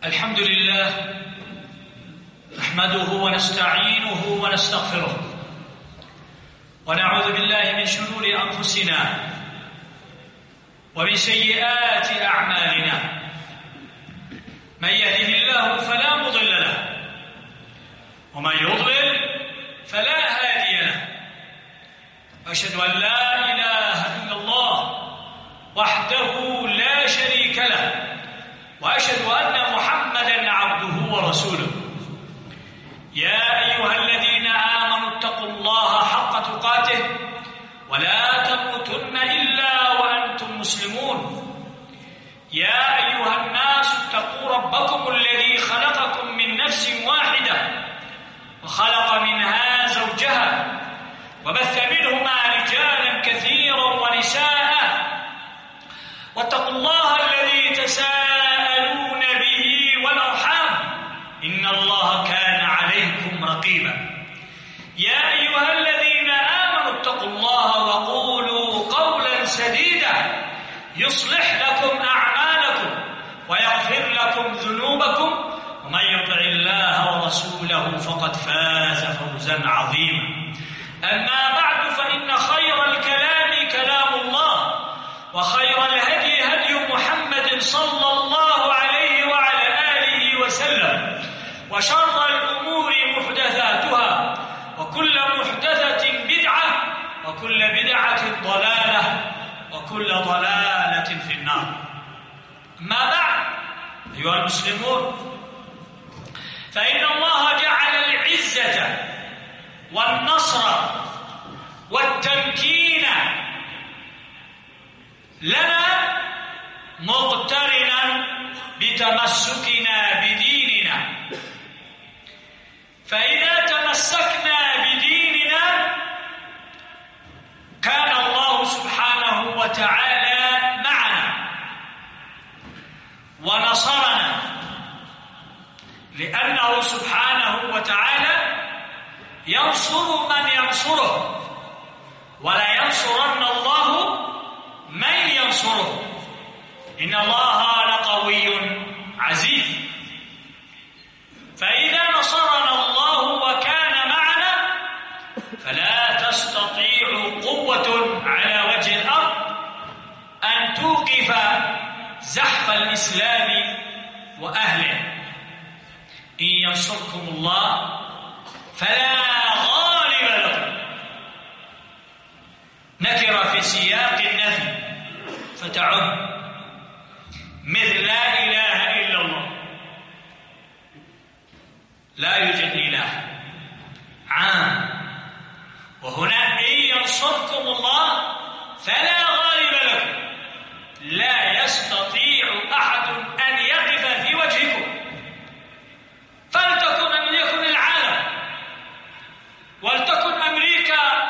الحمد لله نحمده ونستعينه ونستغفره ونعوذ بالله من شرور أنفسنا ومن سيئات أعمالنا. من يهده الله فلا مضل له ومن يضلل فلا هادي له. أشهد أن لا إله إلا الله وحده لا شريك له وأشهد أن محمدًا عبده ورسوله. يا أيها الذين آمنوا اتقوا الله حق تقاته ولا تموتن إلا وأنتم مسلمون. يا أيها الناس اتقوا ربكم الذي خلقكم من نفس واحدة وخلق منها زوجها وبث منهما رجالا كثيرا ونساء واتقوا الله الذي تساءلون به والأرحام إن الله كان عليكم رقيبا. يا أيها الذين آمنوا اتقوا الله وقولوا قولا سديدا يصلح لكم أعمالكم ويغفر لكم ذنوبكم ومن يطع الله ورسوله فقد فاز فوزا عظيما. أما بعد فإن خير الكلام كلام الله وخير الهدي هدي محمد صلى الله عليه وعلى آله وسلم وشر الأمور محدثاتها وكل محدثة بدعة وكل بدعة ضلالة وكل ضلالة في النار. ما بعد أيها المسلمون، فإن الله جعل العزة والنصر والتمكين لنا مقترنا بتمسكنا بديننا. فإذا تمسكنا بديننا كان الله سبحانه وتعالى معنا ونصرنا، لأنه سبحانه وتعالى ينصر من ينصره ولا ينصرن الله من ينصره. إن الله لقوي عزيز. فإذا نصرنا الله وكان معنا فلا تستطيع قوة على وجه الأرض أن توقف زحف الإسلام وأهله. إن ينصركم الله فلا غالب لكم. نكر في سياق النفي فتعم، مثل لا إله إلا الله، لا يوجد إله، عام. وهنا إن ينصركم الله فلا غالب لكم، لا يستطيع أحد أن يقف في وجهكم. فلتكن أن يكن العالم ولتكن أمريكا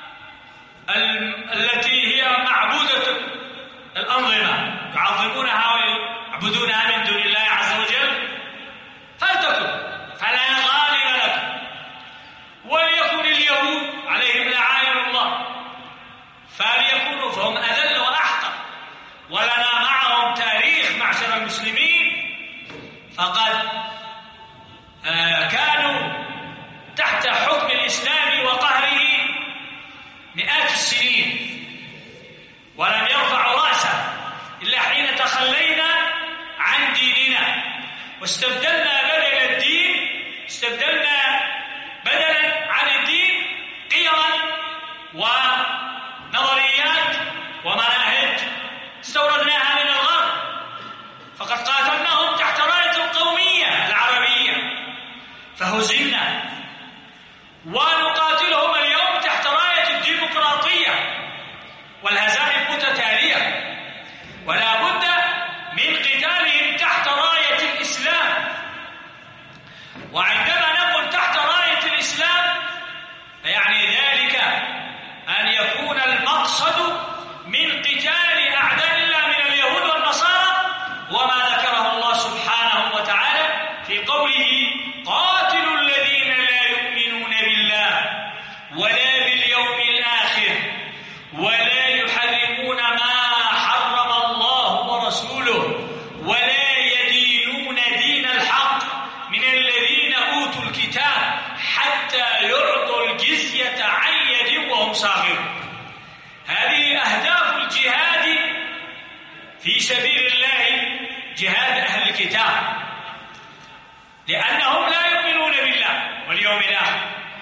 التي هي معبودة الأنظمة يعظمونها ويعبدونها من دون الله عز وجل، فلتكن، فلا غالب لكم. وليكن اليهود عليهم لعائن الله، فليكونوا، فهم أذل وأحقر، ولنا معهم تاريخ معشر المسلمين. فقد كانوا تحت حكم الإسلام وقهره مئات السنين ولم يرفعوا رأسا إلا حين تخلينا عن ديننا واستبدلنا بدل الدين، استبدلنا بدلا عن الدين قيما ونظريات ومناهج استوردناها من الغرب. فقد قاتلناهم تحت راية القومية العربية فهزمنا، ونقاتلهم اليوم تحت راية الديمقراطية والهزائم متتالية، ولا بد من قتالهم تحت راية الإسلام. وعندما نقول تحت راية الإسلام فيعني ذلك أن يكون المقصد من قتال أعداء الله من اليهود والنصارى وما ذكره الله سبحانه وتعالى في قوله: قاتلوا الذين لا يؤمنون بالله ولا باليوم الآخر ولا يحرمون ما حرم الله ورسوله ولا يدينون دين أهل الكتاب، لأنهم لا يؤمنون بالله واليوم الآخر،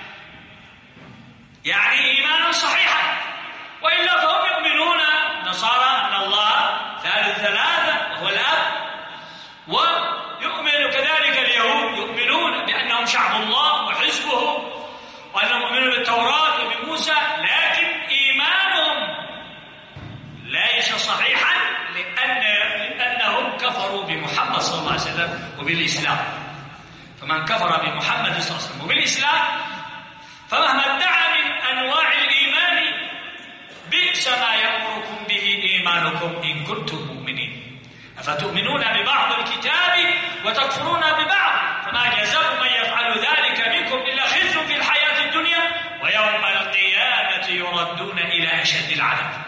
يعني إيمانا صحيحا، وإلا فهم يؤمنون نصارى أن الله ثالث ثلاثة وهو الأب، ويؤمن كذلك اليهود يؤمنون بأنهم شعب الله وحزبه، وأنهم يؤمنون بالتوراة وبموسى، لكن إيمانهم ليس صحيحا لأنهم كفروا بمحمد صلى الله عليه وسلم وبالإسلام. فمن كفر بمحمد صلى الله عليه وسلم وبالإسلام فمهما ادعى من أنواع الإيمان بئس ما يأمركم به إيمانكم إن كنتم مؤمنين. أفتؤمنون ببعض الكتاب وتكفرون ببعض، فما جزاء من يفعل ذلك منكم إلا خزي في الحياة الدنيا ويوم القيامة يردون إلى أشد العذاب.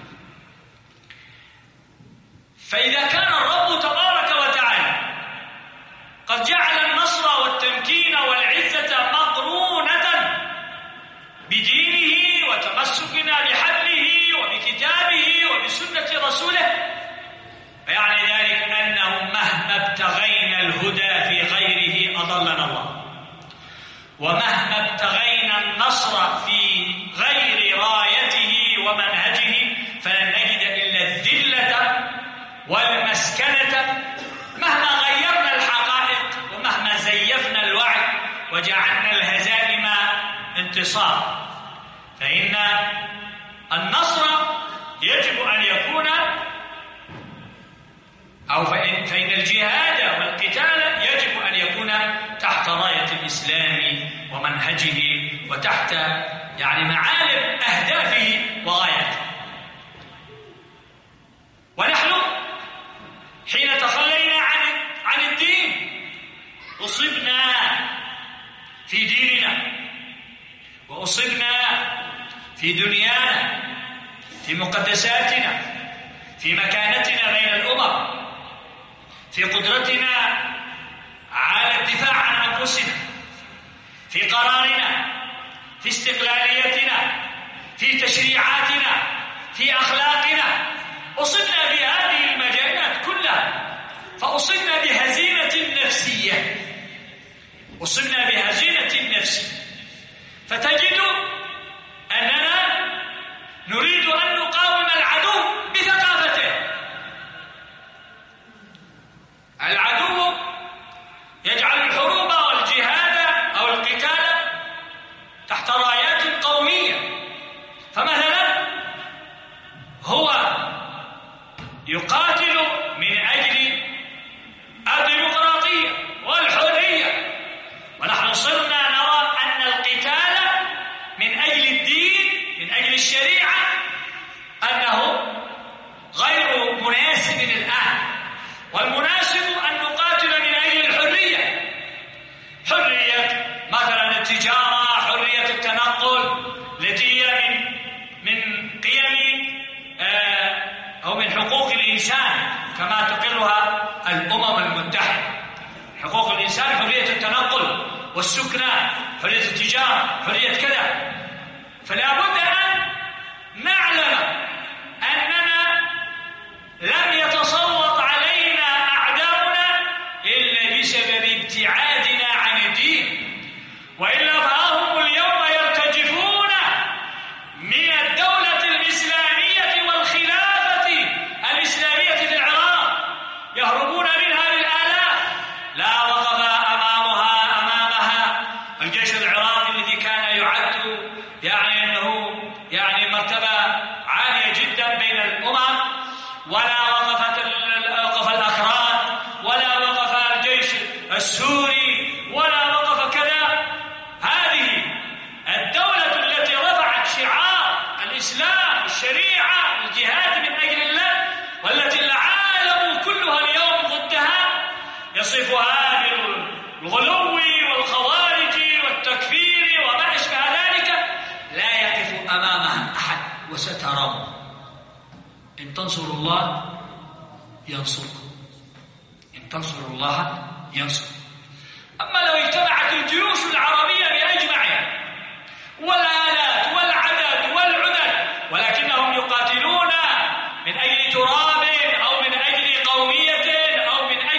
فإذا كان الرب تبارك وتعالى قد جعل النصر والتمكين والعزة مقرونة بدينه وتمسكنا بحبله وبكتابه وبسنة رسوله، فيعني ذلك أنه مهما ابتغينا الهدى في غيره أضلنا الله، ومهما ابتغينا النصر في غير رايته ومنهجه فلن نجد إلا الذلة والمسكنة، مهما غيرنا الحقائق ومهما زيفنا الوعي وجعلنا الهزائم انتصار. فإن النصر يجب أن يكون، أو فإن الجهاد والقتال يجب أن يكون تحت راية الإسلام ومنهجه وتحت يعني معالم أهدافه وغاياته. ونحن حين تخلينا عن الدين أصبنا في ديننا، وأصبنا في دنيانا، في مقدساتنا، في مكانتنا بين الأمم، في قدرتنا على الدفاع عن أنفسنا، في قرارنا، في استقلاليتنا، في تشريعاتنا، في أخلاقنا. أصبنا بهذه المجالات كلها، فأصبنا بهزيمة نفسية، أصبنا بهزيمة نفسية، فتجد أننا نريد أن نقاوم العدو بثقافته. العدو يجعل الحروب والجهاد أو القتال تحت رايات قومية، فمثلا هو يقاتل من أجل الديمقراطية والحرية، ونحن صرنا نرى أن القتال من أجل الدين، من أجل الشريعة، أنه غير مناسب الآن، والمناسب أن نقاتل من أجل الحرية، حرية مثلا التجارة، حرية التنقل، التي هي من قيم أو من حقوق الإنسان كما تقرها الأمم المتحدة. حقوق الإنسان حرية التنقل والسكنى، حرية التجارة، حرية كذا. فلا بد أن نعلم أننا لم يتسلط علينا أعداؤنا إلا بسبب ابتعادنا عن الدين، وإلا فهم اليوم يرتجفون من الدولة الإسلامية والخلافة الإسلامية في العراق، يهربون منها بالآلاف. لا وقف أمامها الجيش العراقي الذي كان يعد يعني أنه يعني مرتبة عالية جدا بين الأمم، ولا وقف الأكراد، ولا وقف الجيش السوري، ولا وقف كذا. هذه الدولة التي رفعت شعار الإسلام، الشريعة، الجهاد من أجل الله، والتي العالم كلها اليوم ضدها، يصفها بالغلو والخوارج والتكفير وما أشبه ذلك، لا يقف أمامها أحد. وسترون إن تنصروا الله ينصركم، إن تنصروا الله ينصركم. أما لو اجتمعت الجيوش العربية بأجمعها والآلات والعدد والعدد، ولكنهم يقاتلون من أجل تراب أو من أجل قومية أو من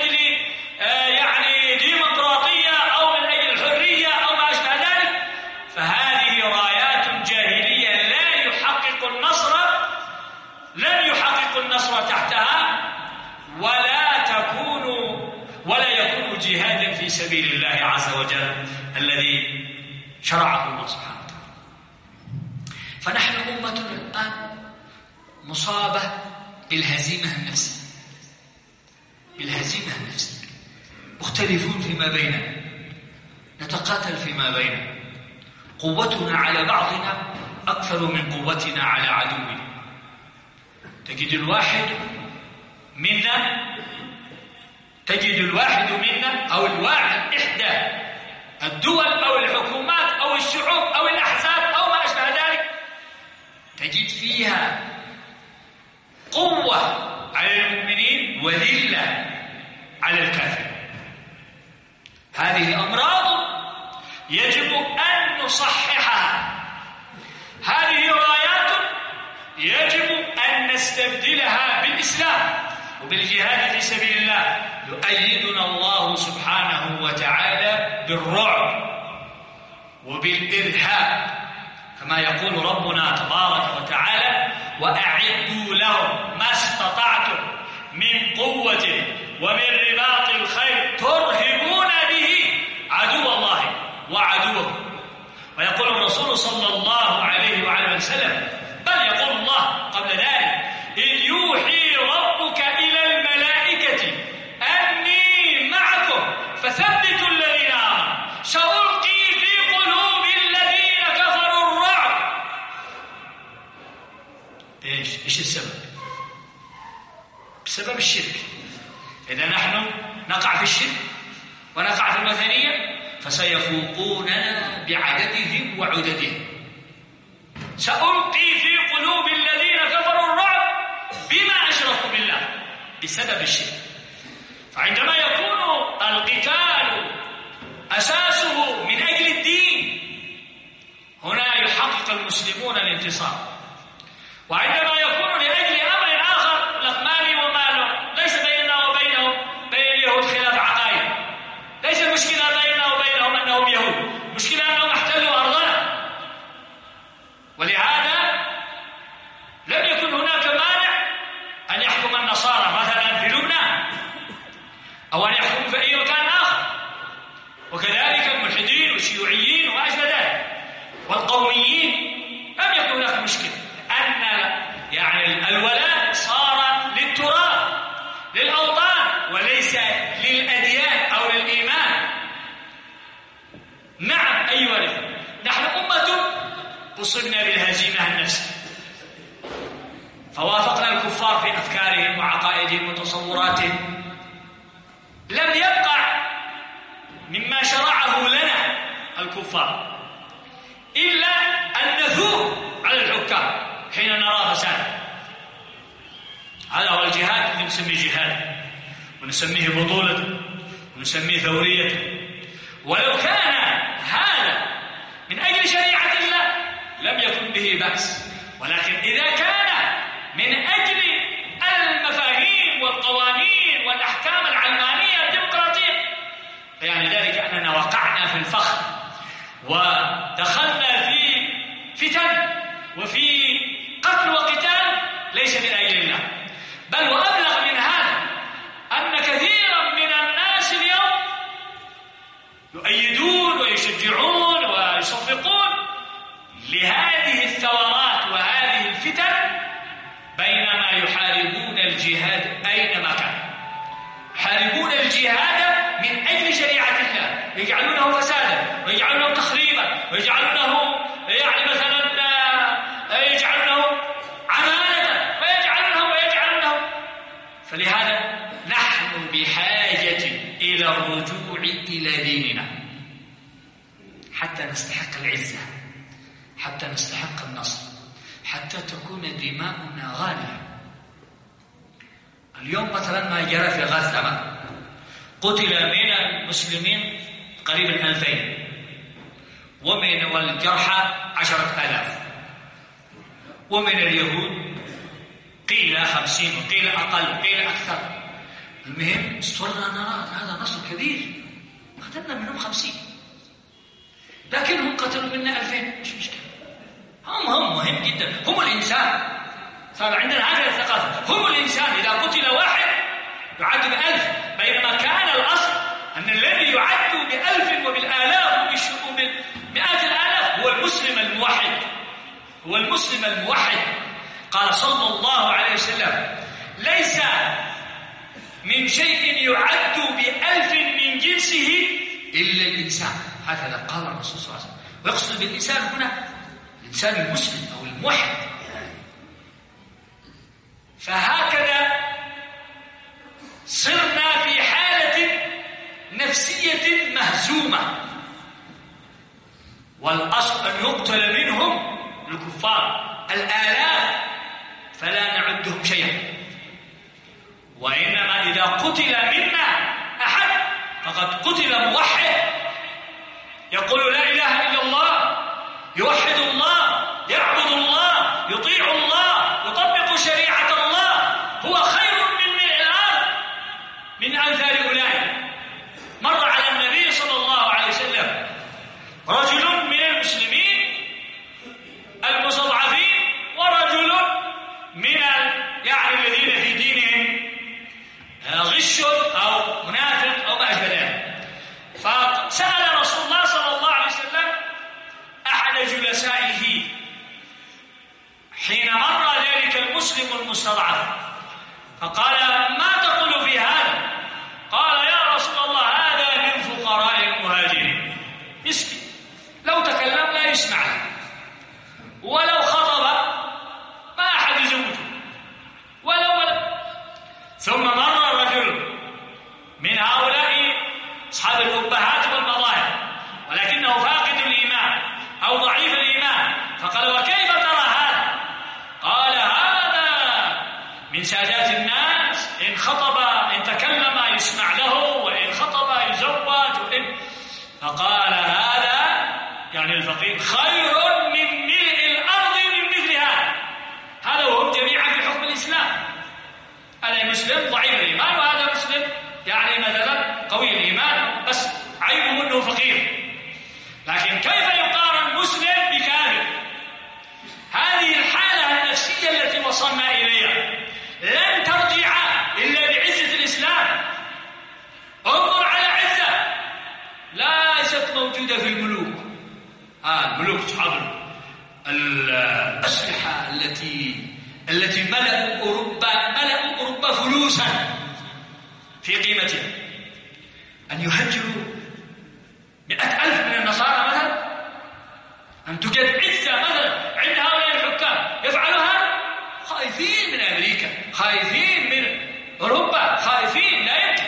جهاد في سبيل الله عز وجل الذي شرعه الله سبحانه وتعالى. فنحن أمة الآن مصابة بالهزيمة النفسية، بالهزيمة النفسية، مختلفون فيما بيننا، نتقاتل فيما بيننا، قوتنا على بعضنا أكثر من قوتنا على عدونا. تجد الواحد منا أو إحدى الدول أو الحكومات أو الشعوب أو الأحزاب أو ما أشبه ذلك، تجد فيها قوة على المؤمنين وذلة على الكافرين. هذه أمراض يجب أن نصححها، هذه رايات يجب أن نستبدلها بالإسلام وبالجهاد في سبيل الله. يؤيدنا الله سبحانه وتعالى بالرعب وبالإرهاب، كما يقول ربنا تبارك وتعالى: وأعدوا لهم ما استطعتم من قوة ومن رباط الخيل ترهبون به عدو الله وعدوكم. ويقول الرسول صلى الله عليه وعلى وسلم، بل يقول الله قبل ذلك: إذ يوحي ربك إلى الملائكة أني معكم فثبتوا الذين آمنوا سألقي في قلوب الذين كفروا الرعب. إيش السبب؟ بسبب الشرك. إذا نحن نقع في الشرك ونقع في الوثنية فسيفوقوننا بعددهم وعددهم. سألقي في قلوب الذين كفروا الرعب بما أشركوا بالله، بسبب الشرك. فعندما يكون القتال أساسه من أجل الدين، هنا يحقق المسلمون الانتصار. وعندما يكون لأجل أمر آخر، لك مالي وماله، ليس بيننا وبينهم بين اليهود خلاف عقائد، ليس المشكلة بيننا وبينهم أنهم يهود، المشكلة أنهم احتلوا أرضنا. ولهذا لم يكن هناك مانع أن يحكم النصارى مثلا في لبنان أو أن يحكموا في أي مكان آخر، وكذلك الملحدين والشيوعيين وما أشبه ذلك والقوميين، لم يكن هناك مشكلة. أن يعني الولاء صار للتراب للأوطان وليس للأديان أو للإيمان. نعم أيها الأخوة، نحن أمة أصبنا بالهزيمة النفسية، فوافقنا الكفار في أفكارهم وعقائدهم وتصوراتهم. لم يبقى مما شرعه لنا الكفار إلا أن نثور على الحكام حين نرى فسادا. هذا هو الجهاد الذي نسميه جهاد، ونسميه بطولة، ونسميه ثورية. ولو كان هذا من أجل شريعة الله لم يكن به بأس، ولكن إذا كان من أجل المفاهيم والقوانين والأحكام العلمانية الديمقراطية، فيعني ذلك أننا وقعنا في الفخر ودخلنا في فتن وفي قتل وقتال ليس من أجل الله. بل وأبلغ من هذا أن كثيرا من الناس اليوم يؤيدون ويشجعون ويصفقون لهذه الثورات وهذه الفتن، بينما يحاربون الجهاد أينما كان. يحاربون الجهاد من أجل شريعة الله، يجعلونه فسادا ويجعلونه تخريبا ويجعلونه يعني مثلا يجعلونه عمالة ويجعلونه. فلهذا نحن بحاجة إلى الرجوع إلى ديننا حتى نستحق العزة، حتى نستحق النصر، حتى تكون دماؤنا غالية. اليوم مثلا ما جرى في غزة، قتل من المسلمين قريبا 2000، ومن والجرحى 10,000، ومن اليهود قيل 50 وقيل أقل وقيل أكثر. المهم صرنا نرى هذا نصر كبير، قتلنا منهم 50، لكنهم قتلوا منا 2000، مش مشكلة. هم مهم جدا، هم الإنسان. صار عندنا هذه الثقافة، هم الإنسان. إذا قتل واحد يعد ب1000، بينما كان الأصل أن المسلم الموحد. قال صلى الله عليه وسلم: ليس من شيء يعد ب1000 من جنسه إلا الإنسان. هكذا قال الرسول صلى الله عليه وسلم. ويقصد بالإنسان هنا الإنسان المسلم أو الموحد. فهكذا صرنا في حالة نفسية مهزومة، والأصل أن يقتل منهم الكفار الآلاف فلا نعدهم شيئا، وإنما إذا قتل منا أحد فقد قتل موحد يقول لا إله إلا الله، يوحد الله، يعبد الله، يطيع الله، يطبق شريعة الله، هو خير من ملء الأرض من أمثال أولئك. مر على النبي صلى الله عليه وسلم رجل من المسلمين المستضعفين ورجل من يعني الذين في دينهم غش أو منافق أو ما أشبه ذلك. فسأل رسول الله صلى الله عليه وسلم أحد جلسائه حين مر ذلك المسلم المستضعف، فقال: ما تقول في هذا؟ قال: يا رسول الله، هذا من فقراء المهاجرين، مسكين، لو تكلم لا يسمع، ولو خطب ما أحد يزوجه، ولو. ثم مر رجل من هؤلاء أصحاب الأبهات والمظاهر ولكنه فاقد الإيمان أو ضعيف الإيمان، فقال: وكيف ترى هذا؟ قال: هذا من سادات الناس، إن خطب إن تكلم يسمع له، وإن خطب يزوج، فقال: هذا يعني الفقير خير من ملء الأرض من مثل هذا. هذا وهم جميعا في حكم الإسلام. هذا مسلم ضعيف الإيمان، وهذا مسلم يعني مثلا قوي الإيمان، بس عيبه أنه فقير. لكن كيف يقارن مسلم بكافر؟ هذه الحالة النفسية التي وصلنا إليها لن ترجع إلا بعزة الإسلام. انظر على عزة ليست موجودة في الملوك. الملوك أصحاب الأسلحة التي ملأوا أوروبا فلوسا في قيمتها، أن يهجروا 100,000 من النصارى مثلا، أن توجد عزة مثلا عند هؤلاء الحكام يفعلها، خايفين من أمريكا، خايفين من أوروبا، خايفين، لا يمكن.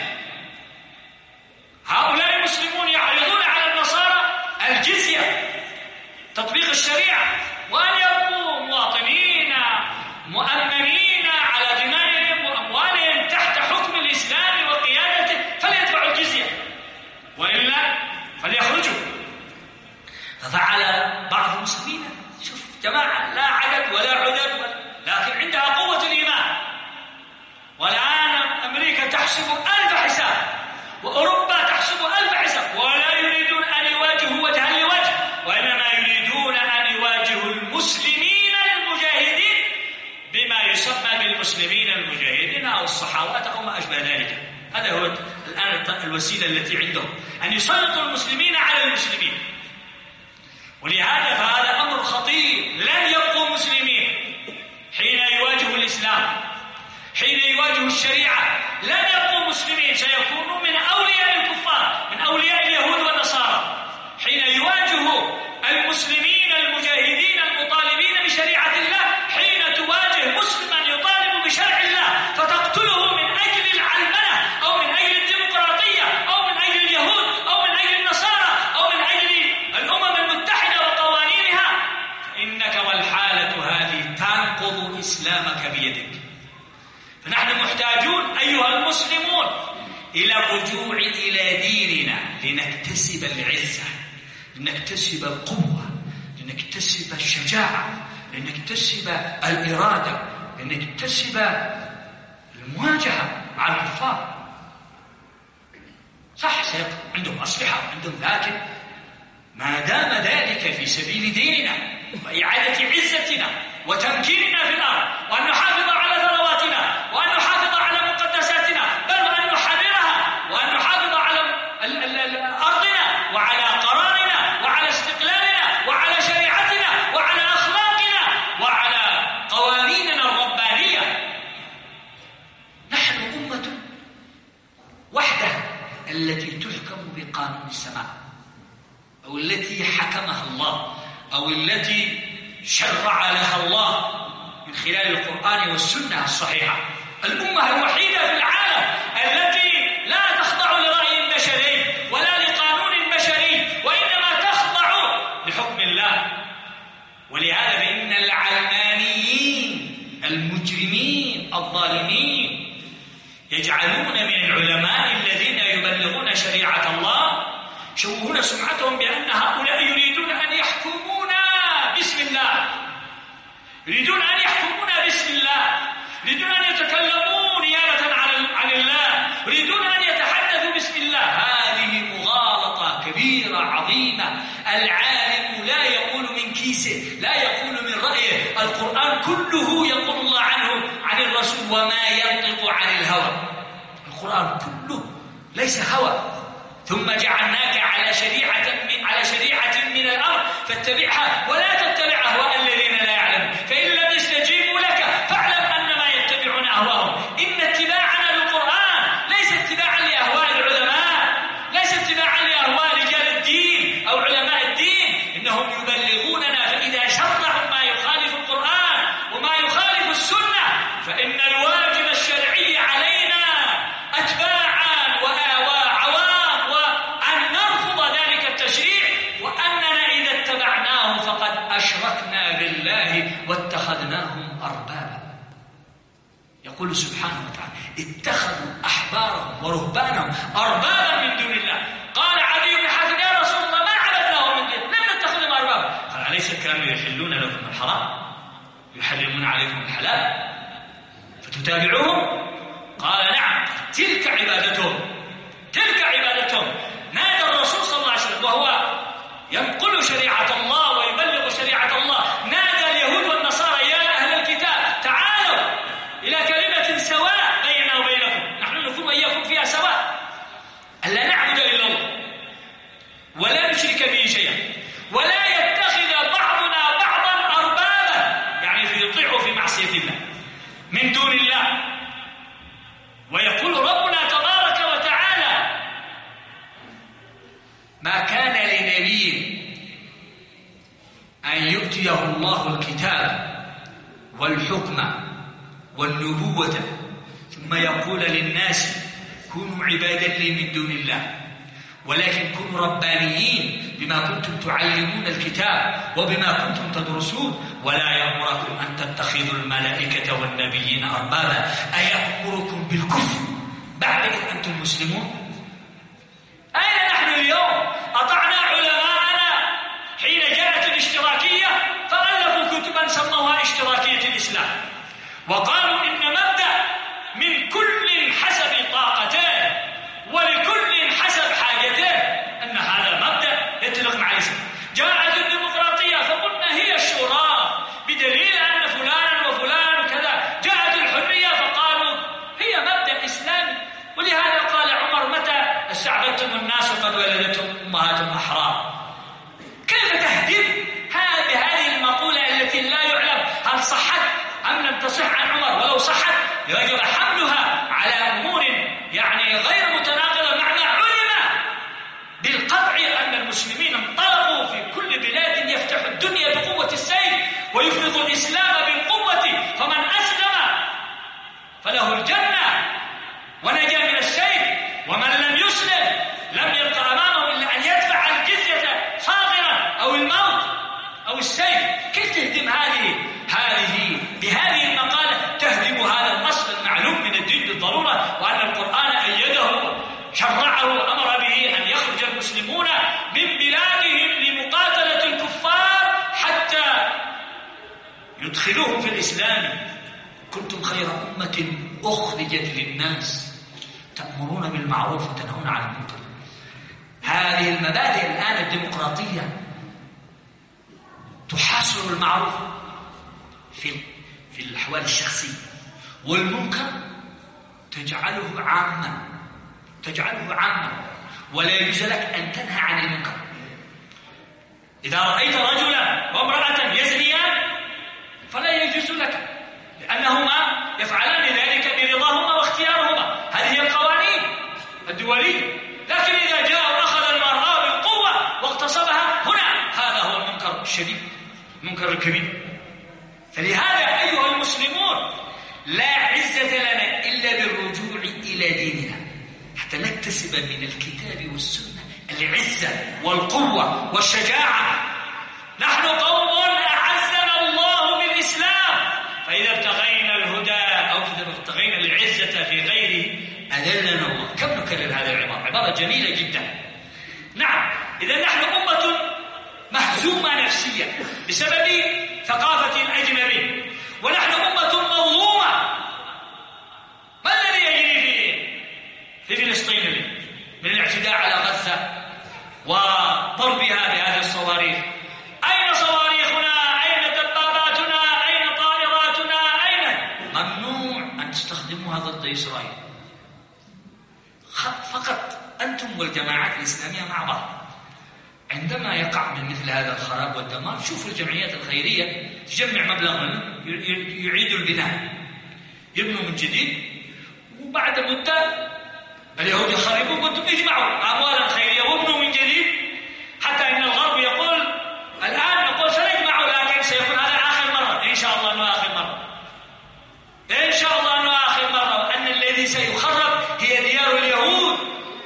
هؤلاء المسلمون يعرضون على النصارى الجزية، تطبيق الشريعة، وأن يبقوا مواطنين مؤمنين على دمائهم وأموالهم تحت حكم الإسلام وقيادته، فليدفعوا الجزية وإلا فليخرجوا. ففعل بعض المسلمين، شوف جماعة لا عدد ولا عدد، لكن عندها قوة الإيمان. والآن أمريكا تحسب 1000 حساب، وأوروبا تحسب 1000 حساب، ولا يريدون أن يواجهوا وجها لوجه، وإنما يريدون أن يواجهوا المسلمين المجاهدين بما يسمى بالمسلمين المجاهدين أو الصحوات أو ما أشبه ذلك. هذا هو الآن الوسيلة التي عندهم، أن يسلطوا المسلمين على المسلمين. ولهذا فهذا أمر خطير. لن يبقوا مسلمين حين يواجهوا الإسلام، حين يواجهوا الشريعة، لن يبقوا مسلمين، سيكونوا من أولياء الكفار، من أولياء اليهود والنصارى. حين يواجهوا المسلمين المجاهدين المطالبين بشريعة الله، حين تواجه مسلما يطالب بشرع الله فتقتله من أجل العلمنة أو من أجل الديمقراطية أو من أجل اليهود أو من أجل النصارى أو من أجل الأمم المتحدة وقوانينها، فإنك والحالة هذه تنقض إسلامك بيدك. فنحن محتاجون أيها المسلمون إلى الرجوع إلى ديننا لنكتسب العزة، لنكتسب القوة، لنكتسب الشجاعة، لنكتسب الإرادة، لنكتسب المواجهة مع الكفار. صح عندهم أسلحة وعندهم، لكن ما دام ذلك في سبيل ديننا وإعادة عزتنا وتمكيننا في الأرض، وأن نحافظ على ثرواتنا، وأن نحافظ على مقدساتنا، بل وأن نحررها، وأن نحافظ على أرضنا وعلى قرارنا وعلى استقلالنا وعلى شريعتنا وعلى أخلاقنا التي تحكم بقانون السماء، أو التي حكمها الله، أو التي شرع لها الله من خلال القرآن والسنة الصحيحة. الأمة الوحيدة في العالم التي لا تخضع لرأي بشري ولا لقانون بشري، وإنما تخضع لحكم الله. ولهذا فإن العلمانيين المجرمين الظالمين يجعلون من العلماء الذين يبلغون شريعة الله يشوهون سمعتهم بأن هؤلاء يريدون أن يحكمونا باسم الله، يريدون أن يحكمونا باسم الله، يريدون أن يتكلموا نيابة عن الله، يريدون أن يتحدثوا باسم الله. هذه مغالطة كبيرة عظيمة. العالم لا يقول من كيسه، لا يقول من رأيه. القرآن كله يقول الله عنه عن الرسول وما ينطق عن الهوى. القرآن كله ليس هوى. ثم جعلناك على شريعة من الأمر فاتبعها ولا تتبع أهواء الذين لا يعلمون، فإن لم يستجيبوا لك فاعلم أنما يتبعون أهواءهم. إن اتباعنا للقرآن ليس اتباعا لأهواء العلماء، ليس اتباعا لأهواء رجال الدين أو علماء الدين. إنهم يبلغوننا، فإذا شرعوا ما يخالف القرآن وما يخالف السنة فإن الواجب الشرعي علينا أتباعا وعوام وأن نرفض ذلك التشريع، وأننا إذا اتبعناه فقد أشركنا بالله واتخذناهم أربابا. يقول سبحانه وتعالى اتخذوا أحبارهم ورهبانهم أربابا من دون الله. قال عدي بن حاتم يا رسول الله ما عبدناهم من دون، لم نتخذهم أربابا. قال أليس كانوا يحلون لكم الحرام يحرمون عليكم الحلال فتتابعوهم؟ قال نعم. تلك عبادتهم، تلك عبادتهم. نادى الرسول صلى الله عليه وسلم وهو ينقل شريعة الله ويبلغ شريعة الله، نادى اليهود والنصارى يا أهل الكتاب تعالوا إلى كلمة سواء بيننا وبينكم، نحن نكون وإياكم فيها سواء، ألا نعبد إلا الله ولا نشرك به شيئا ولا يتخذ بعضنا بعضا أربابا، يعني يطيعوا في معصية الله من دون الله. ويقول ربنا تبارك وتعالى ما كان لنبي أن يؤتيه الله الكتاب والحكم والنبوة ثم يقول للناس كونوا عبادا لي من دون الله، ولكن كونوا ربانيين بما كنتم تعلمون الكتاب وبما كنتم تدرسون، ولا يأمركم أن تتخذوا الملائكة والنبيين أربابا أيأمركم بالكفر بعد إذ أنتم مسلمون؟ أين نحن اليوم؟ أطعنا علماءنا حين جاءت الاشتراكية فألفوا كتبا سموها اشتراكية الإسلام، وقالوا إن مبدأ من كل حسب طاقته ولكل حسب حاجته، أن هذا مبدأ يتفق مع الإسلام. جاءت الديمقراطية فقلنا هي الشورى بدليل أن فلانا وفلان كذا. جاءت الحرية فقالوا هي مبدأ إسلامي. ولهذا قال عمر متى استعبدتم الناس وقد ولدتهم أمهاتهم أحرار. كيف تهدم بهذه المقولة التي لا يعلم هل صحت أم لم تصح عن عمر؟ ولو صحت يجب حملها على أمور يعني غير متناقضة مع ما علم بالقطع أن المسلمين انطلقوا في كل بلاد يفتحوا الدنيا بقوة السيف ويفرضوا الإسلام بالقوة، فمن أسلم فله الجنة ونجا من السيف، ومن لم يسلم لم يبقى أمامه إلا أن يدفع الجزية صاغرا أو الموت أو السيف. كيف تهدم هذه بهذه المقالة؟ تهدم هذا الأصل المعلوم من الدين بالضرورة، وأن القرآن أيده شرعه وأمر به أن يخرج المسلمون من بلادهم لمقاتلة الكفار حتى يدخلوهم في الإسلام. كنتم خير أمة أخرجت للناس تأمرون بالمعروف وتنهون عن المنكر. هذه المبادئ الآن الديمقراطية تحاصر المعروف في الأحوال الشخصية، والمنكر تجعله عاما، ولا يجوز لك أن تنهى عن المنكر. إذا رأيت رجلا وامرأة يزنيان فلا يجوز لك، لأنهما يفعلان ذلك برضاهما واختيارهما. هذه القوانين الدولية، لكن الشديد، المنكر الكبير. فلهذا أيها المسلمون لا عزة لنا إلا بالرجوع إلى ديننا حتى نكتسب من الكتاب والسنة العزة والقوة والشجاعة. نحن قوم أعزنا الله بالإسلام، فإذا ابتغينا الهدى أو إذا ابتغينا العزة في غيره أذلنا الله. كم نكرر هذه العبارة؟ عبارة جميلة جدا. نعم، إذا نحن أمة مهزومة نفسيا بسبب ثقافة الأجنبي، ونحن أمة مظلومة. ما الذي يجري في فلسطين من الاعتداء على غزة وضربها بهذه الصواريخ؟ أين صواريخنا؟ أين دباباتنا؟ أين طائراتنا؟ أين؟ ممنوع أن تستخدموها ضد إسرائيل. فقط أنتم والجماعات الإسلامية مع بعض. عندما يقع من مثل هذا الخراب والدمار، شوفوا الجمعيات الخيرية تجمع مبلغ يعيدوا البناء، يبنوا من جديد، وبعد مدة اليهود يخربون، وانتم يجمعوا أموالا خيرية وابنوا من جديد، حتى إن الغرب يقول الآن نقول سنجمع، لكن سيكون هذا آخر مرة إن شاء الله، أنه آخر مرة إن شاء الله، أنه آخر مرة، وأن الذي سيخرب هي ديار اليهود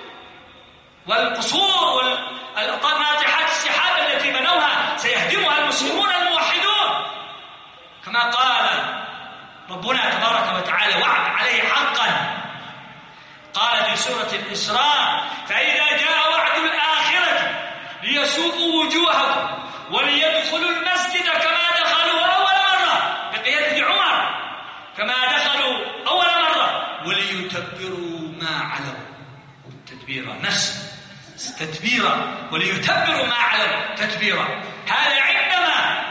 والقصور والناطحات السحاب التي بنوها، سيهدمها المسلمون الموحدون، كما قال ربنا تبارك وتعالى وعد عليه حقا. قال في سورة الإسراء: فإذا جاء وعد الآخرة ليسوءوا وجوهكم وليدخلوا المسجد كما دخلوا أول مرة، بقيادة عمر، كما دخلوا أول مرة، وليتبروا ما علوا تتبيرا، نفس تتبيرا، وليتبروا ما علوا تتبيرا. هذا عندما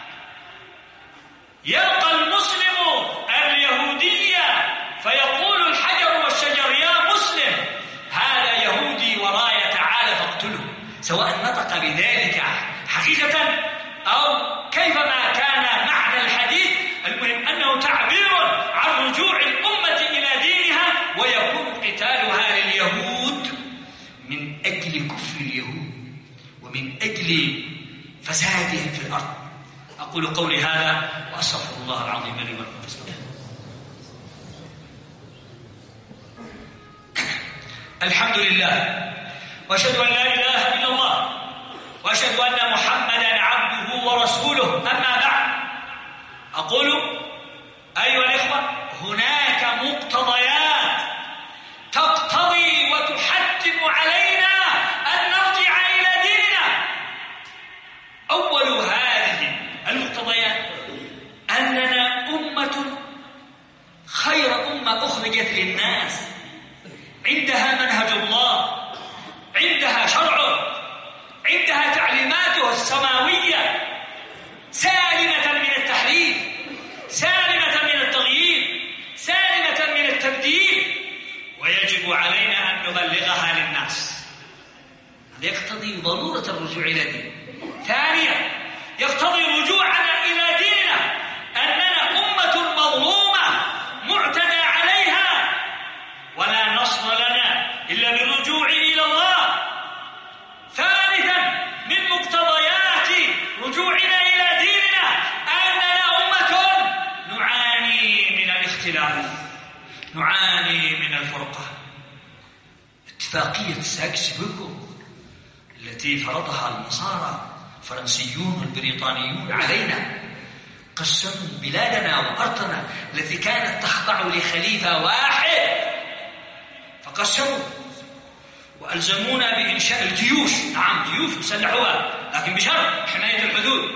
يلقى المسلم اليهودية فيقول الحجر والشجر: يا مسلم، هذا يهودي وراي، تعال فاقتله، سواء نطق بذلك حقيقة أو كيفما كان معنى الحديث. المهم أنه تعبير عن رجوع الأمة إلى دينها، ويكون قتالها لليهود من أجل كفر اليهود ومن أجل فسادهم في الأرض. أقول قولي هذا وأستغفر الله العظيم لي ولكم فاستغفروه. الحمد لله، وأشهد أن لا إله إلا الله، وأشهد أن محمدا عبده ورسوله. أما بعد، أقول أيها الإخوة، هناك مقتضيات تقتضي وتحتم علينا أن نرجع إلى ديننا. أول هذه المقتضيات أننا أمة خير أمة أخرجت للناس، عندها منهج الله، عندها شرعه، عندها تعليماته السماوية، سالمة من التحريف، سالمة من التغيير، سالمة من التبديل، ويجب علينا أن نبلغها للناس. هذا يقتضي ضرورة الرجوع إلى الدين. ثانيا، يقتضي رجوعنا إلى ديننا أننا أمة مظلومة معتدى عليها، ولا نصر لنا إلا بالرجوع إلى الله. ثالثا، من مقتضيات رجوعنا إلى ديننا أننا أمة نعاني من الاختلاف، نعاني من الفرقة. اتفاقية ساكس-بيكو التي فرضها النصارى الفرنسيون والبريطانيون علينا، قسموا بلادنا وأرضنا التي كانت تخضع لخليفة واحد، فقسموا وألزمونا بإنشاء الجيوش. نعم، جيوش مسلحوها، لكن بشرط حماية الحدود،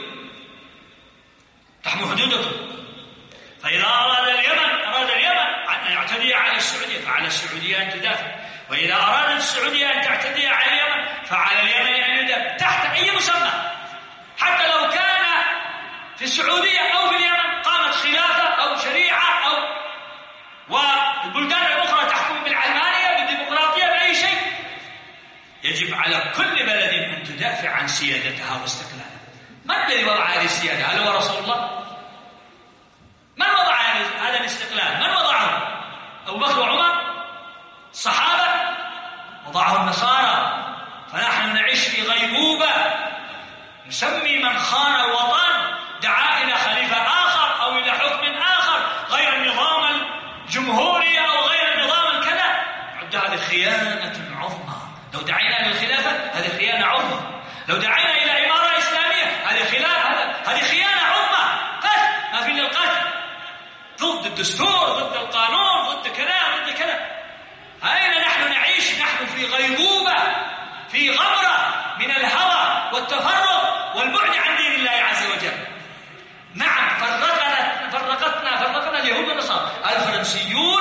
تحموا حدودكم. فإذا أراد اليمن أن يعتدي على السعودية، فعلى السعودية أن تدافع، وإذا أرادت السعودية أن تعتدي على اليمن فعلى اليمن أن يدافع، تحت أي مسمى. حتى لو كان في السعودية أو في اليمن قامت خلافة أو شريعة أو والبلدان الأخرى تحكم بالعلمانية بالديمقراطية بأي شيء، يجب على كل بلد أن تدافع عن سيادتها واستقلالها. من الذي وضع هذه السيادة؟ هل هو رسول الله؟ من وضع هذا الاستقلال؟ من وضعه؟ أبو بكر وعمر؟ الصحابة؟ وضعه النصارى. فنحن نعيش في غيبوبة يسمي من خان الوطن دعا إلى خليفة آخر أو إلى حكم آخر غير النظام الجمهوري أو غير النظام الكذا، عد هذه خيانة عظمى. لو دعينا للخلافة هذه خيانة عظمى، لو دعينا إلى إمارة إسلامية هذه خيانة عظمى. قتل، ما في إلا القتل، ضد الدستور، ضد القانون، ضد كذا ضد كذا. أين نحن نعيش؟ نحن في غيبوبة، في غمرة من الهوى والتفرق والبعد عن دين الله عز وجل. نعم، فرقتنا اليهود والنصارى، الفرنسيون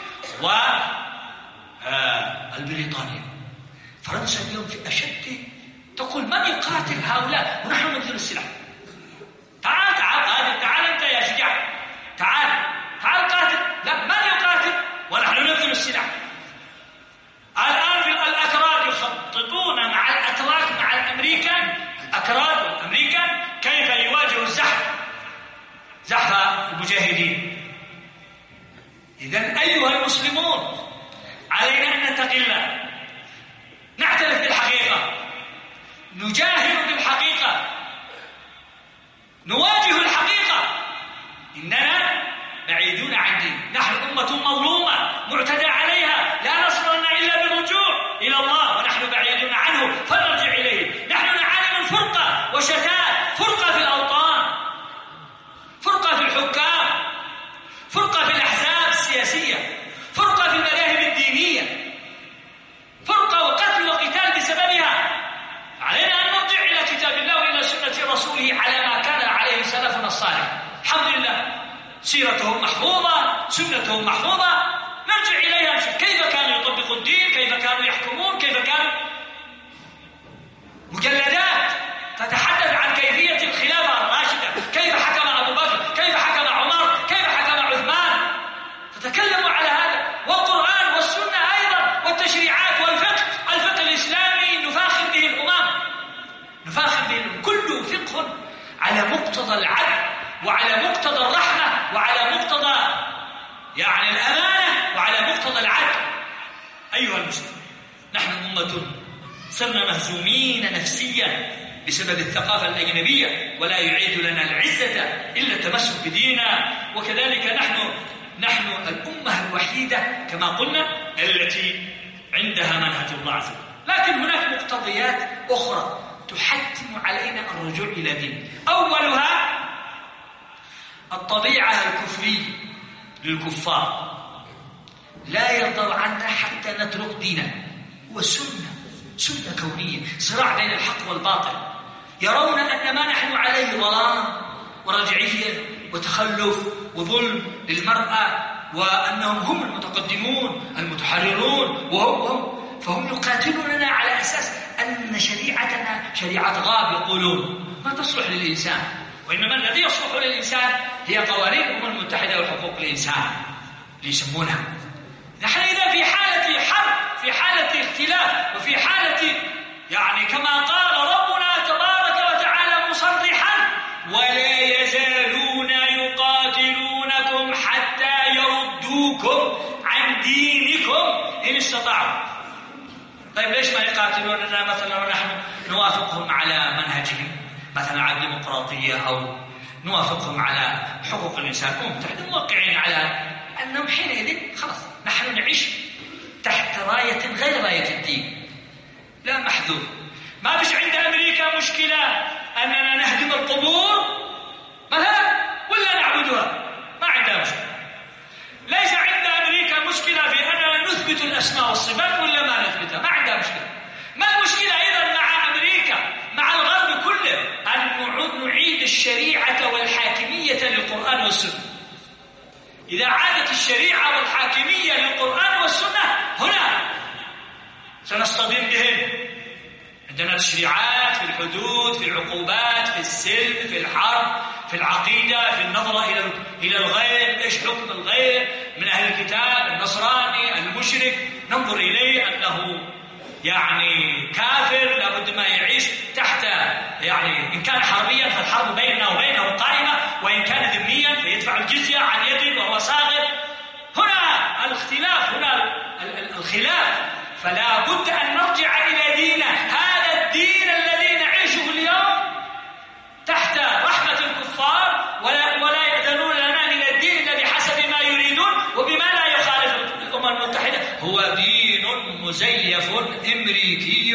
والبريطانيين. فرنسا اليوم في أشد، تقول من يقاتل هؤلاء ونحن نبذل السلاح؟ تعال أنت يا شجاع، تعال قاتل. لا، من يقاتل ونحن نبذل السلاح؟ الآن في الأكراد يخططون مع الأتراك مع الأمريكان، الأكراد والأمريكان، كيف يواجهوا زحف المجاهدين. إذن أيها المسلمون، علينا أن نتقي الله، نعترف بالحقيقة، نجاهد بالحقيقة، نواجه الحقيقة. إننا بعيدون عن دين، نحن أمة مظلومة معتدى عليها، لا نصر لنا إلا بالرجوع إلى الله، ونحن بعيدون عنه فنرجع إليه. نحن نعاني من فرقة وشتات، فرقة في الأوطان، فرقة في الحكام، فرقة في الأحزاب السياسية، فرقة في المذاهب الدينية، فرقة وقتل وقتال بسببها. علينا أن نرجع إلى كتاب الله وإلى سنة رسوله على ما كان عليه سلفنا الصالح. الحمد لله، سيرتهم محفوظة، سنتهم محفوظة، نرجع إليها. كيف كانوا يطبقوا الدين، كيف كانوا يحكمون، كيف كانوا. مجلدات تتحدث عن كيفية الخلافة الراشدة، كيف حكم أبو بكر، كيف حكم عمر، كيف حكم عثمان، تتكلموا على هذا. والقرآن والسنة أيضا، والتشريعات والفقه، الفقه الإسلامي نفاخر به الأمم، نفاخر به الأمم، كله فقه على مقتضى العدل وعلى مقتضى الرحمة وعلى مقتضى الأمانة وعلى مقتضى العدل. أيها المسلمون، نحن أمة صرنا مهزومين نفسيا بسبب الثقافة الأجنبية، ولا يعيد لنا العزة إلا التمسك بديننا. وكذلك نحن الأمة الوحيدة كما قلنا التي عندها منهج الله عز وجل. لكن هناك مقتضيات أخرى تحتم علينا الرجوع إلى دين. أولها الطبيعة الكفرية للكفار، لا يرضوا عنا حتى نترك ديننا. سنة كونية، صراع بين الحق والباطل. يرون أن ما نحن عليه ظلام ورجعية وتخلف وظلم للمرأة، وأنهم هم المتقدمون المتحررون، فهم يقاتلوننا على أساس أن شريعتنا شريعة غاب، يقولون ما تصلح للإنسان، وإنما الذي يصلح للإنسان هي قوانين الأمم المتحدة وحقوق الإنسان اللي يسمونها. نحن إذا في حالة حرب، في حالة اختلاف، وفي حالة كما قال ربنا تبارك وتعالى مصرحا: ولا يزالون يقاتلونكم حتى يردوكم عن دينكم إن استطاعوا. طيب ليش ما يقاتلوننا مثلا ونحن نوافقهم على منهجهم مثلا على الديمقراطية، أو نوافقهم على حقوق الإنسان، موقعين على أنهم حينئذ خلاص نحن نعيش تحت راية غير راية الدين. لا محذور. ما بش عند أمريكا مشكلة أننا نهدم القبور مثلا ولا نعبدها، ما عندها مشكلة. ليس عند أمريكا مشكلة في أننا نثبت الأسماء والصفات ولا ما نثبتها، ما عندها مشكلة. ما المشكلة أيضا مع أمريكا مع الغرب كله أن نعيد الشريعة والحاكمية للقرآن والسنة؟ إذا عادت الشريعة والحاكمية للقرآن والسنة هنا سنصطدم بهم. عندنا تشريعات في الحدود، في العقوبات، في السلم، في الحرب، في العقيدة، في النظرة إلى الغير. إيش حكم الغير من أهل الكتاب، النصراني، المشرك؟ ننظر إليه أنه كافر، لابد ما يعيش تحت إن كان حربيا فالحرب بيننا وبينه قائمة، وإن كان ذميا فيدفع الجزية عن يد وهو صاغر. هنا الاختلاف، هنا الخلاف. فلا بد أن نرجع إلى ديننا، هذا الدين الذي نعيشه اليوم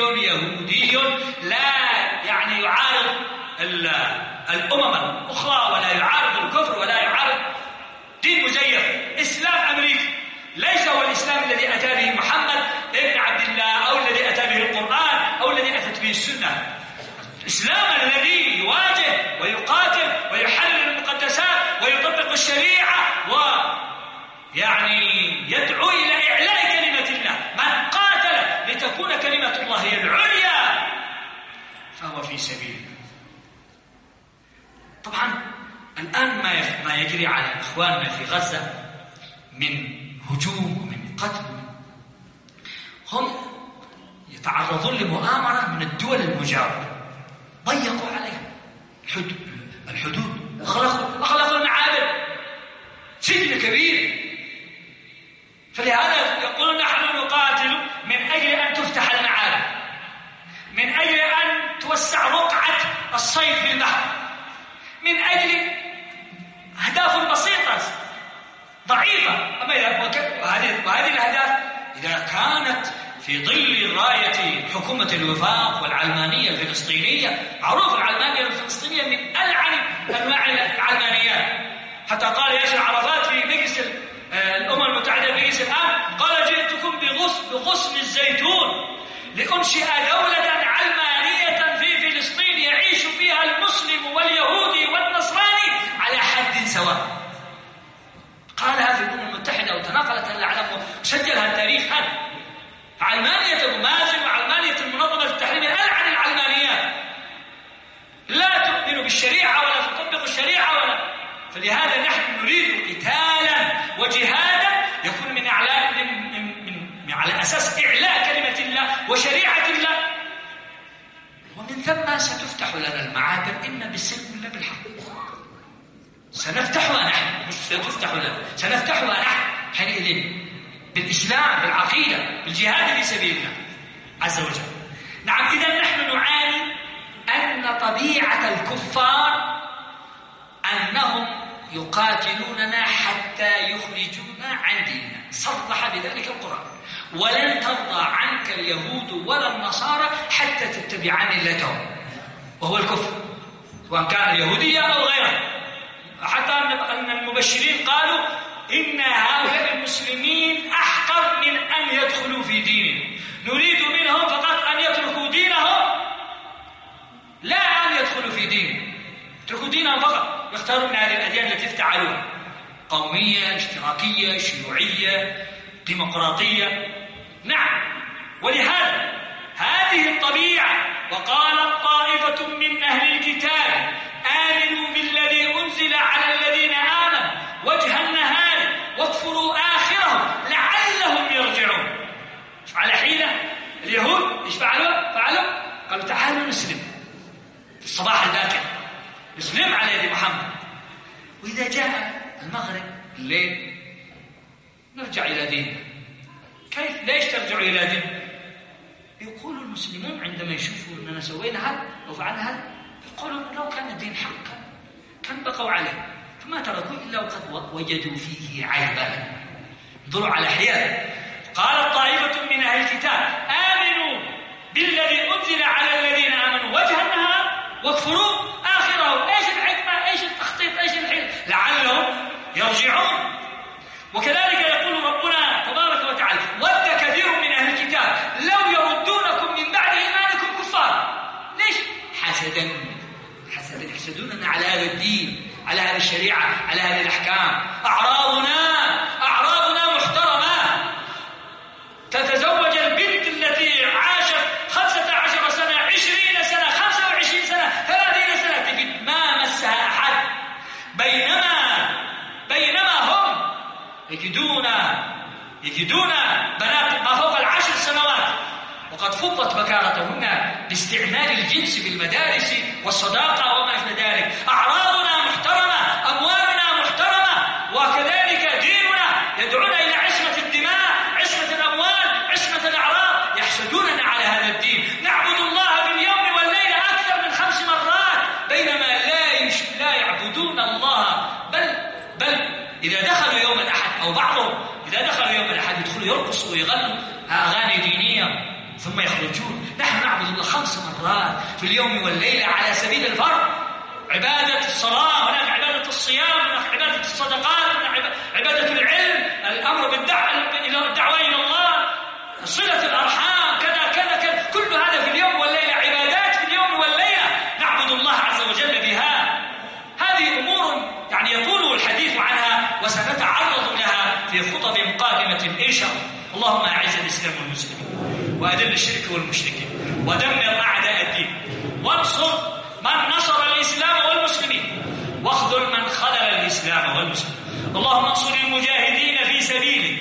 يهودي لا يعني يعارض الأمم الأخرى ولا يعارض الكفر ولا يعارض دين مزيف. إسلام أمريكي ليس هو الإسلام الذي أتى به محمد ابن عبد الله أو الذي أتى به القرآن أو الذي أتت به السنة. الإسلام الذي يواجه ويقاتل ويحلل المقدسات ويطبق الشريعة ويعني يدعو إلى إعلاء كلمة الله. من قاتل لتكون كلمة الله هي العليا فهو في سبيل الله. طبعا الآن ما يجري على إخواننا في غزة من هجوم ومن قتل، هم يتعرضون لمؤامرة من الدول المجاورة، ضيقوا عليها الحدود، أغلقوا المعابر، سجن كبير. فلهذا يقولون نحن نقاتل من أجل أن تفتح المعابر، من أجل أن توسع رقعة الصيد في البحر، من أجل أهداف بسيطة ضعيفة. وهذه الأهداف إذا كانت في ظل راية حكومة الوفاق والعلمانية الفلسطينية، معروف العلمانية الفلسطينية من ألعن أنواع العلمانيات. حتى قال ياسر عرفات في مجلس الأمم المتحدة في مجلس الآن، قال جئتكم بغصن الزيتون لأنشئ دولة علمانية في فلسطين يعيش فيها المسلم واليهودي والنصراني على حد سواء. قالها في الأمم المتحدة وتناقلت الأعلام وسجلها التاريخ. هذا علمانية أبو مازن وعلمانية المنظمة التحريرية ألعن العلمانيات، لا تؤمن بالشريعة ولا تطبق الشريعة ولا. فلهذا نحن نريد قتالا وجهادا يكون من على أساس إعلاء كلمة الله وشريعة الله، ومن ثم ستفتح لنا المعابر إما بالسلم ولا بالحق. سنفتحها نحن، مش ستفتح لنا، سنفتحها نحن حينئذ بالإسلام، بالعقيدة، بالجهاد في سبيل الله عز وجل. نعم، إذا نحن نعاني أن طبيعة الكفار أنهم يقاتلوننا حتى يخرجونا عن ديننا، صرح بذلك القرآن: ولن ترضى عنك اليهود ولا النصارى حتى تتبع ملتهم، وهو الكفر سواء كان يهوديا أو غيره. حتى أن المبشرين قالوا إن هؤلاء المسلمين أحقر من أن يدخلوا في دينهم، نريد منهم فقط أن يتركوا دينهم لا أن يدخلوا في دينهم، يتركوا دينهم فقط، يختاروا من هذه الأديان التي افتعلوها: قومية، اشتراكية، شيوعية، ديمقراطية. نعم، ولهذا هذه الطبيعة. وقالت طائفة من أهل الكتاب آمنوا بالذي أنزل على الذين آمنوا وجه النهار واكفروا آخره لعلهم يرجعون. على حيلة اليهود ايش فعلوا؟ قالوا تعالوا نسلم في الصباح الباكر، نسلم على يد محمد، وإذا جاء المغرب الليل نرجع إلى ديننا. كيف؟ ليش ترجعوا إلى ديننا؟ يقول المسلمون عندما يشوفوا أننا سوينا هذا أو فعلنا هذا، يقولون لو كان الدين حقا كان بقوا عليه، فما تركوا إلا وقد وجدوا فيه عيبا. انظروا على حيال. قال طائفة من أهل الكتاب آمنوا بالذي أنزل على الذين آمنوا وجه النهار واكفروا آخره. ايش الحكمة؟ ايش التخطيط؟ ايش الحيل؟ لعلهم يرجعون. وكذلك يقول ربنا تبارك وتعالى: ود كثير من أهل الكتاب لو يردونكم من بعد إيمانكم كفار. ليش؟ حسدا يحسدوننا على هذا الدين، على هذه الشريعة، على هذه الأحكام. أعراضنا محترمة. تتزوج البنت التي عاشت 15 سنة، 20 سنة، 25 سنة، 30 سنة، تجد ما مسها أحد، بينما هم يجدون بنات ما فوق 10 سنوات وقد فضت بكارتهن باستعمال الجنس في المدارس والصداقة وما أشبه ذلك. أعراضنا محترمة، أموالنا محترمة، وكذلك ديننا يدعونا إلى عصمة الدماء، عصمة الأموال، عصمة الأعراض. يحسدوننا على هذا الدين. نعبد الله باليوم والليل أكثر من 5 مرات بينما لا يعبدون الله. بل إذا دخلوا يوم الأحد أو بعضهم إذا دخلوا يوم الأحد يدخلوا يرقصوا ويغنوا أغاني دينية ثم يخرجون. نحن مرات في اليوم والليلة على سبيل الفرض. عبادة الصلاة، هناك عبادة الصيام، هناك عبادة الصدقات، هناك عبادة العلم، الأمر بالدعوة إلى الله، صلة الأرحام، كذا كذا كذا، كل هذا في اليوم والليلة، عبادات في اليوم والليلة نعبد الله عز وجل بها. هذه أمور يعني يطول الحديث عنها وسنتعرض لها في خطب قادمة إن شاء الله. اللهم أعز الإسلام والمسلمين وأذل الشرك والمشركين ودمر أعداء الدين وانصر من نصر الإسلام والمسلمين واخذل من خذل الإسلام والمسلمين. اللهم انصر المجاهدين في سبيلك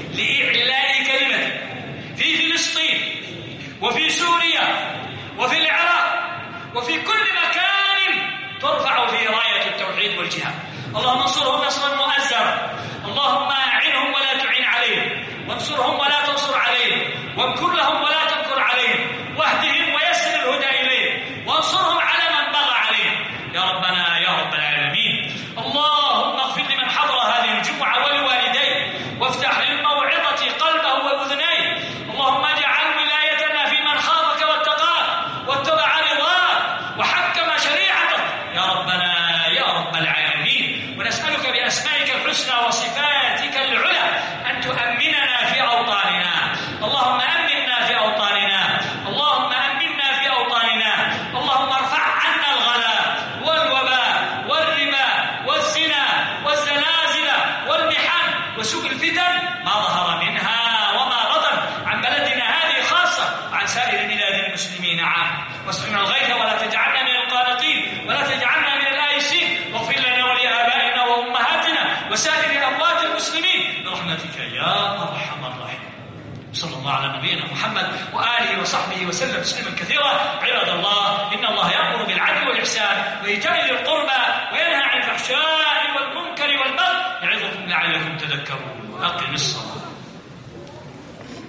لإعلاء كلمتك في فلسطين وفي سوريا وفي العراق وفي كل مكان ترفع فيه راية التوحيد والجهاد. اللهم انصرهم نصرا مؤزرا، اللهم أعنهم ولا تعين عليهم، وانصرهم ولا تنصر عليهم، وامكر لهم ولا تمكر عليهم، واهدهم ويسر الهدى إليهم، وانصرهم على من بغى عليهم يا ربنا يا رب العالمين. اللهم اغفر لمن حضر هذه الجمعة ولوالديه، وافتح للموعظة قلبه وأذنيه. اللهم اجعل ولايتنا في من خافك واتقاك واتبع رضاك وحكم شريعتك يا ربنا يا رب العالمين. ونسألك بأسمائك الحسنى وصفاتك العلى أن تؤمننا في أوطاننا. اللهم أمنا في أوطاننا، اللهم أمنا في أوطاننا. اللهم ارفع عنا الغلاء والوباء والربا والزنا والزلازل والمحن وسوء الفتن ما ظهر منها وما بطن عن بلدنا هذه خاصة وعن سائر بلاد المسلمين عامة. واسقنا الغيث ولا تجعلنا من القانطين ولا تجعلنا من الآيسين. واغفر لنا ولآبائنا وأمهاتنا وسائر أموات المسلمين برحمتك يا أرحم الراحمين. صلى الله على نبينا محمد وآله وصحبه وسلم تسليما كثيرا. عباد الله، إن الله يأمر بالعدل والإحسان وإيتاء ذي القربى وينهى عن الفحشاء والمنكر والبغي يعظكم لعلكم تذكرون. أقم الصلاة.